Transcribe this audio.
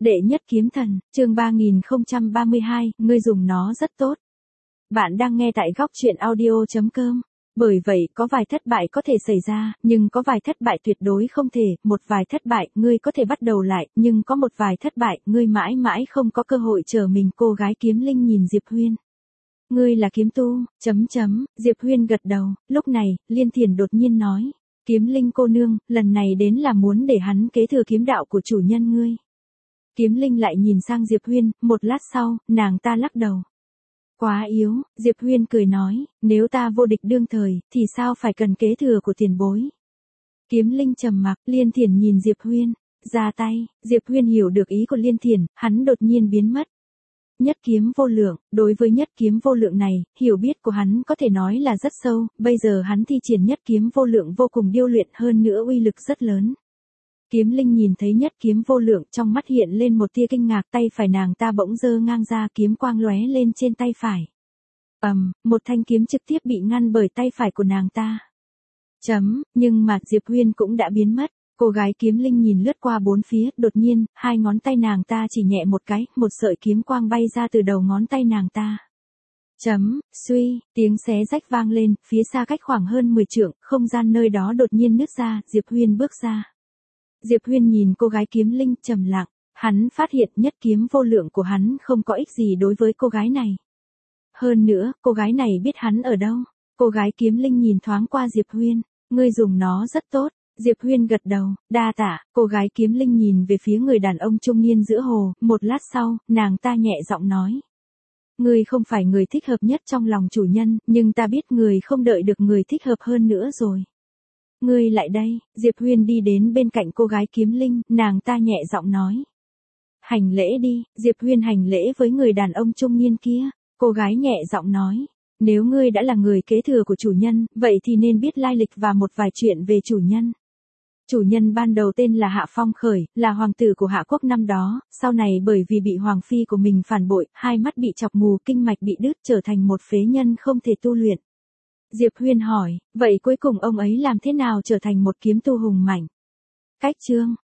Đệ nhất kiếm thần, chương 3032, ngươi dùng nó rất tốt. Bạn đang nghe tại góc truyện audio.com. Bởi vậy, có vài thất bại có thể xảy ra, nhưng có vài thất bại tuyệt đối không thể, một vài thất bại, ngươi có thể bắt đầu lại, nhưng có một vài thất bại, ngươi mãi mãi không có cơ hội trở mình. Cô gái kiếm linh nhìn Diệp Huyên. Ngươi là kiếm tu, Diệp Huyên gật đầu, lúc này, Liên Thiền đột nhiên nói. Kiếm linh cô nương, lần này đến là muốn để hắn kế thừa kiếm đạo của chủ nhân ngươi. Kiếm linh lại nhìn sang Diệp Huyên, một lát sau, nàng ta lắc đầu. Quá yếu, Diệp Huyên cười nói, nếu ta vô địch đương thời, thì sao phải cần kế thừa của tiền bối. Kiếm linh trầm mặc, Liên Thiển nhìn Diệp Huyên, ra tay, Diệp Huyên hiểu được ý của Liên Thiển, hắn đột nhiên biến mất. Nhất kiếm vô lượng, đối với nhất kiếm vô lượng này, hiểu biết của hắn có thể nói là rất sâu, bây giờ hắn thi triển nhất kiếm vô lượng vô cùng điêu luyện, hơn nữa uy lực rất lớn. Kiếm linh nhìn thấy nhất kiếm vô lượng, trong mắt hiện lên một tia kinh ngạc, tay phải nàng ta bỗng giơ ngang ra, kiếm quang lóe lên trên tay phải. Một thanh kiếm trực tiếp bị ngăn bởi tay phải của nàng ta. Nhưng mà Diệp Huyên cũng đã biến mất. Cô gái kiếm linh nhìn lướt qua bốn phía, đột nhiên, hai ngón tay nàng ta chỉ nhẹ một cái, một sợi kiếm quang bay ra từ đầu ngón tay nàng ta. Suy, tiếng xé rách vang lên, phía xa cách khoảng hơn 10 trượng, không gian nơi đó đột nhiên nứt ra, Diệp Huyên bước ra. Diệp Huyên nhìn cô gái kiếm linh, trầm lặng, hắn phát hiện nhất kiếm vô lượng của hắn không có ích gì đối với cô gái này. Hơn nữa, cô gái này biết hắn ở đâu. Cô gái kiếm linh nhìn thoáng qua Diệp Huyên, ngươi dùng nó rất tốt. Diệp Huyên gật đầu, đa tạ. Cô gái kiếm linh nhìn về phía người đàn ông trung niên giữa hồ, một lát sau, nàng ta nhẹ giọng nói. Ngươi không phải người thích hợp nhất trong lòng chủ nhân, nhưng ta biết người không đợi được người thích hợp hơn nữa rồi. Ngươi lại đây, Diệp Huyên đi đến bên cạnh cô gái kiếm linh, nàng ta nhẹ giọng nói. Hành lễ đi, Diệp Huyên hành lễ với người đàn ông trung niên kia, cô gái nhẹ giọng nói. Nếu ngươi đã là người kế thừa của chủ nhân, vậy thì nên biết lai lịch và một vài chuyện về chủ nhân. Chủ nhân ban đầu tên là Hạ Phong Khởi, là hoàng tử của Hạ Quốc năm đó, sau này bởi vì bị hoàng phi của mình phản bội, hai mắt bị chọc mù, kinh mạch bị đứt, trở thành một phế nhân không thể tu luyện. Diệp Huyên hỏi, vậy cuối cùng ông ấy làm thế nào trở thành một kiếm tu hùng mạnh? Cách chương,